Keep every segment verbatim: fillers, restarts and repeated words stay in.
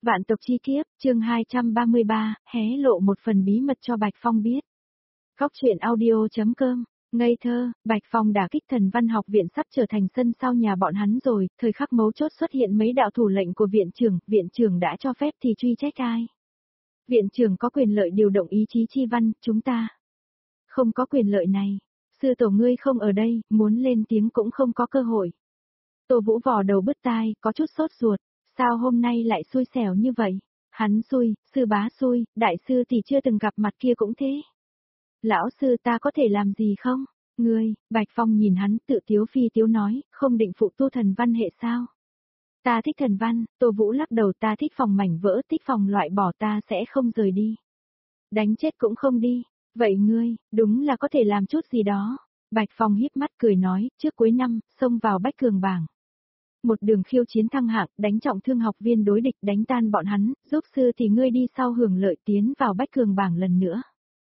Vạn tộc chi kiếp, chương hai trăm ba mươi ba, hé lộ một phần bí mật cho Bạch Phong biết. Góc truyện audio.com, ngây thơ, Bạch Phong đả kích Thần Văn học viện sắp trở thành sân sau nhà bọn hắn rồi, thời khắc mấu chốt xuất hiện mấy đạo thủ lệnh của viện trưởng, viện trưởng đã cho phép thì truy trách ai. Viện trưởng có quyền lợi điều động ý chí chi văn, chúng ta không có quyền lợi này. Sư tổ ngươi không ở đây, muốn lên tiếng cũng không có cơ hội. Tô Vũ vò đầu bứt tai, có chút sốt ruột. Sao hôm nay lại xui xẻo như vậy? Hắn xui, sư bá xui, đại sư thì chưa từng gặp mặt kia cũng thế. Lão sư ta có thể làm gì không? Ngươi, Bạch Phong nhìn hắn tự tiếu phi tiếu nói, không định phụ tu thần văn hệ sao? Ta thích thần văn, Tô Vũ lắc đầu, ta thích phòng mảnh vỡ, thích phòng loại bỏ, ta sẽ không rời đi. Đánh chết cũng không đi. Vậy ngươi, đúng là có thể làm chút gì đó. Bạch Phong híp mắt cười nói, trước cuối năm, xông vào bách cường bảng. Một đường khiêu chiến thăng hạng, đánh trọng thương học viên đối địch, đánh tan bọn hắn, giúp sư thì ngươi đi sau hưởng lợi tiến vào bách cường bảng lần nữa.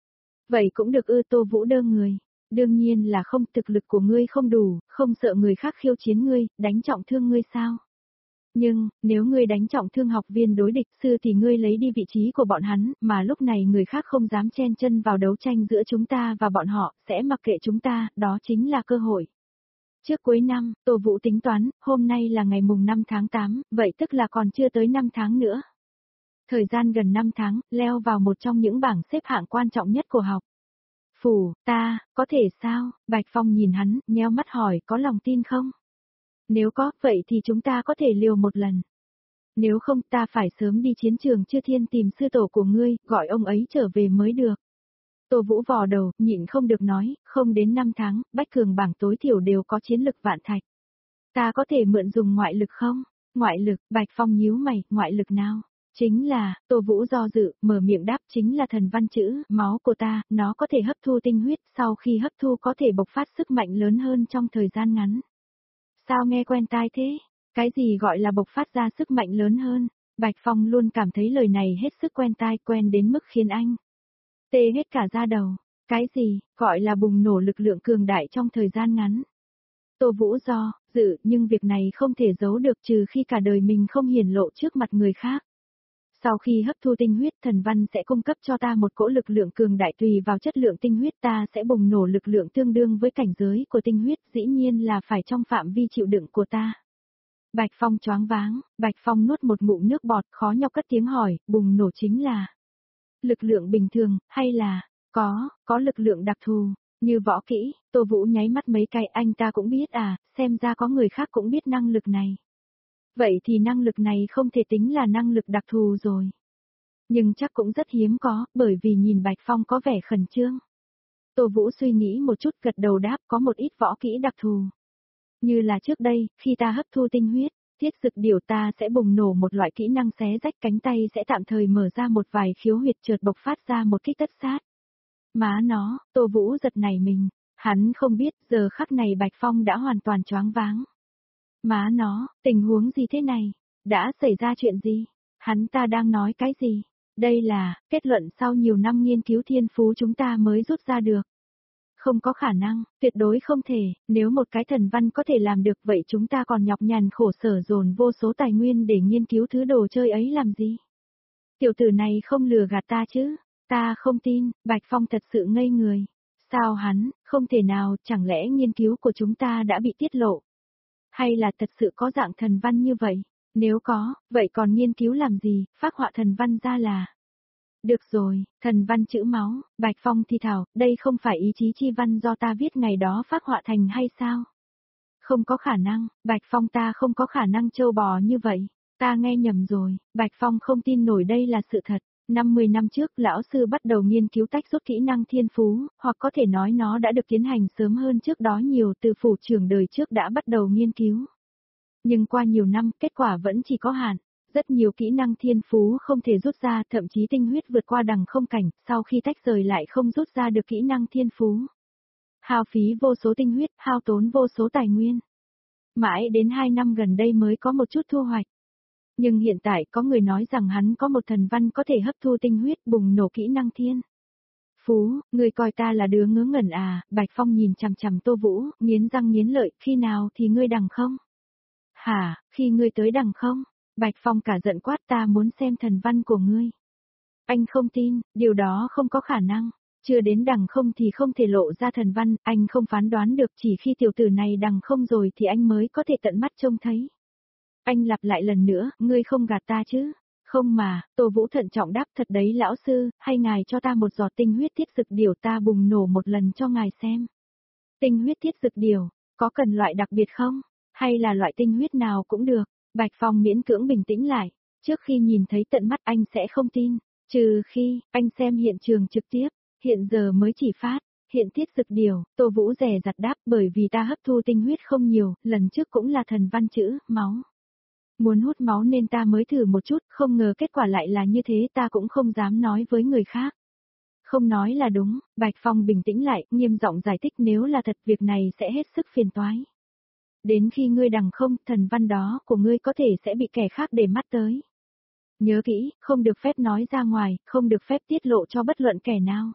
Vậy cũng được ư? Tô Vũ đơ người. Đương nhiên là không, thực lực của ngươi không đủ, không sợ người khác khiêu chiến ngươi, đánh trọng thương ngươi sao? Nhưng, nếu ngươi đánh trọng thương học viên đối địch sư thì ngươi lấy đi vị trí của bọn hắn, mà lúc này người khác không dám chen chân vào đấu tranh giữa chúng ta và bọn họ, sẽ mặc kệ chúng ta, đó chính là cơ hội. Trước cuối năm, Tô Vũ tính toán, hôm nay là ngày mùng năm tháng tám, vậy tức là còn chưa tới năm tháng nữa. Thời gian gần năm tháng, leo vào một trong những bảng xếp hạng quan trọng nhất của học. Phủ, ta, có thể sao? Bạch Phong nhìn hắn, nheo mắt hỏi, có lòng tin không? Nếu có, vậy thì chúng ta có thể liều một lần. Nếu không, ta phải sớm đi chiến trường Chư Thiên tìm sư tổ của ngươi, gọi ông ấy trở về mới được. Tô Vũ vò đầu, nhịn không được nói, không đến năm tháng, bách cường bảng tối thiểu đều có chiến lực vạn thạch. Ta có thể mượn dùng ngoại lực không? Ngoại lực, Bạch Phong nhíu mày, ngoại lực nào? Chính là, Tô Vũ do dự, mở miệng đáp, chính là thần văn chữ, máu của ta, nó có thể hấp thu tinh huyết, sau khi hấp thu có thể bộc phát sức mạnh lớn hơn trong thời gian ngắn. Sao nghe quen tai thế? Cái gì gọi là bộc phát ra sức mạnh lớn hơn? Bạch Phong luôn cảm thấy lời này hết sức quen tai, quen đến mức khiến anh tê hết cả da đầu. Cái gì, gọi là bùng nổ lực lượng cường đại trong thời gian ngắn? Tô Vũ do dự, nhưng việc này không thể giấu được trừ khi cả đời mình không hiển lộ trước mặt người khác. Sau khi hấp thu tinh huyết, thần văn sẽ cung cấp cho ta một cỗ lực lượng cường đại, tùy vào chất lượng tinh huyết ta sẽ bùng nổ lực lượng tương đương với cảnh giới của tinh huyết, dĩ nhiên là phải trong phạm vi chịu đựng của ta. Bạch Phong choáng váng, Bạch Phong nuốt một ngụm nước bọt, khó nhọc cất tiếng hỏi, bùng nổ chính là lực lượng bình thường, hay là có, có lực lượng đặc thù, như võ kỹ? Tô Vũ nháy mắt mấy cái, anh ta cũng biết à, xem ra có người khác cũng biết năng lực này. Vậy thì năng lực này không thể tính là năng lực đặc thù rồi. Nhưng chắc cũng rất hiếm có, bởi vì nhìn Bạch Phong có vẻ khẩn trương. Tô Vũ suy nghĩ một chút, gật đầu đáp, có một ít võ kỹ đặc thù. Như là trước đây, khi ta hấp thu tinh huyết, thiết dực điểu ta sẽ bùng nổ một loại kỹ năng xé rách, cánh tay sẽ tạm thời mở ra một vài khiếu huyệt, chợt bộc phát ra một kích tất sát. Má nó, Tô Vũ giật nảy mình, hắn không biết giờ khắc này Bạch Phong đã hoàn toàn choáng váng. Má nó, tình huống gì thế này? Đã xảy ra chuyện gì? Hắn ta đang nói cái gì? Đây là kết luận sau nhiều năm nghiên cứu thiên phú chúng ta mới rút ra được. Không có khả năng, tuyệt đối không thể, nếu một cái thần văn có thể làm được vậy chúng ta còn nhọc nhằn khổ sở dồn vô số tài nguyên để nghiên cứu thứ đồ chơi ấy làm gì? Tiểu tử này không lừa gạt ta chứ? Ta không tin, Bạch Phong thật sự ngây người. Sao hắn, không thể nào, chẳng lẽ nghiên cứu của chúng ta đã bị tiết lộ? Hay là thật sự có dạng thần văn như vậy? Nếu có, vậy còn nghiên cứu làm gì, phác họa thần văn ra là... Được rồi, thần văn chữ máu, Bạch Phong thì thảo, đây không phải ý chí chi văn do ta viết ngày đó phác họa thành hay sao? Không có khả năng, Bạch Phong ta không có khả năng trâu bò như vậy. Ta nghe nhầm rồi, Bạch Phong không tin nổi đây là sự thật. năm mươi năm trước, lão sư bắt đầu nghiên cứu tách rút kỹ năng thiên phú, hoặc có thể nói nó đã được tiến hành sớm hơn trước đó nhiều, từ phủ trưởng đời trước đã bắt đầu nghiên cứu. Nhưng qua nhiều năm, kết quả vẫn chỉ có hạn. Rất nhiều kỹ năng thiên phú không thể rút ra, thậm chí tinh huyết vượt qua đằng không cảnh, sau khi tách rời lại không rút ra được kỹ năng thiên phú. Hao phí vô số tinh huyết, hao tốn vô số tài nguyên. Mãi đến hai năm gần đây mới có một chút thu hoạch. Nhưng hiện tại có người nói rằng hắn có một thần văn có thể hấp thu tinh huyết, bùng nổ kỹ năng thiên phú, người coi ta là đứa ngớ ngẩn à? Bạch Phong nhìn chằm chằm Tô Vũ, nghiến răng nghiến lợi, khi nào thì ngươi đằng không? Hả, khi ngươi tới đằng không? Bạch Phong cả giận quát ta muốn xem thần văn của ngươi. Anh không tin, điều đó không có khả năng. Chưa đến đằng không thì không thể lộ ra thần văn, anh không phán đoán được chỉ khi tiểu tử này đằng không rồi thì anh mới có thể tận mắt trông thấy. Anh lặp lại lần nữa, ngươi không gạt ta chứ? Không mà, Tô Vũ thận trọng đáp thật đấy lão sư, hay ngài cho ta một giọt tinh huyết thiết dực điều ta bùng nổ một lần cho ngài xem. Tinh huyết thiết dực điều, có cần loại đặc biệt không? Hay là loại tinh huyết nào cũng được? Bạch Phong miễn cưỡng bình tĩnh lại, trước khi nhìn thấy tận mắt anh sẽ không tin, trừ khi anh xem hiện trường trực tiếp, hiện giờ mới chỉ phát, hiện thiết dực điều, Tô Vũ rè rặt đáp bởi vì ta hấp thu tinh huyết không nhiều, lần trước cũng là thần văn chữ, máu. Muốn hút máu nên ta mới thử một chút, không ngờ kết quả lại là như thế ta cũng không dám nói với người khác. Không nói là đúng, Bạch Phong bình tĩnh lại, nghiêm giọng giải thích nếu là thật việc này sẽ hết sức phiền toái. Đến khi ngươi đằng không, thần văn đó của ngươi có thể sẽ bị kẻ khác để mắt tới. Nhớ kỹ, không được phép nói ra ngoài, không được phép tiết lộ cho bất luận kẻ nào.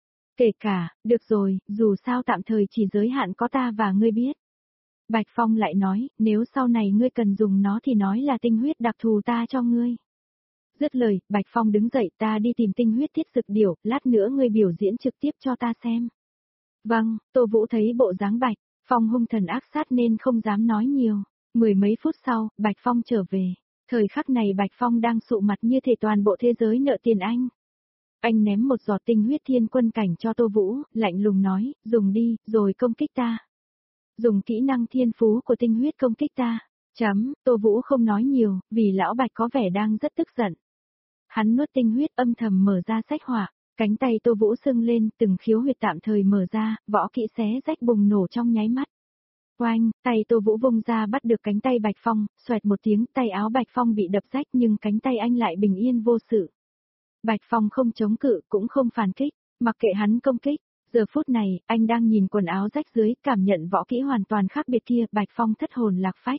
Kể cả, được rồi, dù sao tạm thời chỉ giới hạn có ta và ngươi biết. Bạch Phong lại nói, nếu sau này ngươi cần dùng nó thì nói là tinh huyết đặc thù ta cho ngươi. Dứt lời, Bạch Phong đứng dậy ta đi tìm tinh huyết thiết dực điểu, lát nữa ngươi biểu diễn trực tiếp cho ta xem. Vâng, Tô Vũ thấy bộ dáng Bạch Phong hung thần ác sát nên không dám nói nhiều. Mười mấy phút sau, Bạch Phong trở về. Thời khắc này Bạch Phong đang sụ mặt như thể toàn bộ thế giới nợ tiền anh. Anh ném một giọt tinh huyết thiên quân cảnh cho Tô Vũ, lạnh lùng nói, dùng đi, rồi công kích ta. Dùng kỹ năng thiên phú của tinh huyết công kích ta. Chấm, Tô Vũ không nói nhiều, vì lão Bạch có vẻ đang rất tức giận. Hắn nuốt tinh huyết âm thầm mở ra sách hỏa, cánh tay Tô Vũ sưng lên, từng khiếu huyệt tạm thời mở ra, võ kỹ xé rách bùng nổ trong nháy mắt. Oanh, tay Tô Vũ vung ra bắt được cánh tay Bạch Phong, xoẹt một tiếng, tay áo Bạch Phong bị đập rách nhưng cánh tay anh lại bình yên vô sự. Bạch Phong không chống cự, cũng không phản kích, mặc kệ hắn công kích. Giờ phút này, anh đang nhìn quần áo rách dưới, cảm nhận võ kỹ hoàn toàn khác biệt kia, Bạch Phong thất hồn lạc phách.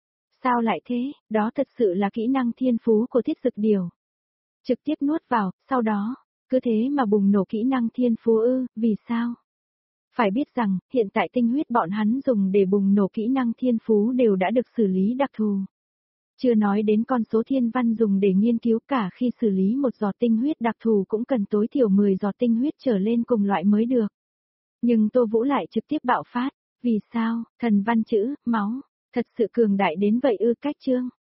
Sao lại thế, đó thật sự là kỹ năng thiên phú của thiết dực điều. Trực tiếp nuốt vào, sau đó, cứ thế mà bùng nổ kỹ năng thiên phú ư, vì sao? Phải biết rằng, hiện tại tinh huyết bọn hắn dùng để bùng nổ kỹ năng thiên phú đều đã được xử lý đặc thù. Chưa nói đến con số thiên văn dùng để nghiên cứu cả khi xử lý một giọt tinh huyết đặc thù cũng cần tối thiểu mười giọt tinh huyết trở lên cùng loại mới được. Nhưng Tô Vũ lại trực tiếp bạo phát, vì sao, thần văn chữ, máu, thật sự cường đại đến vậy ư cách chương.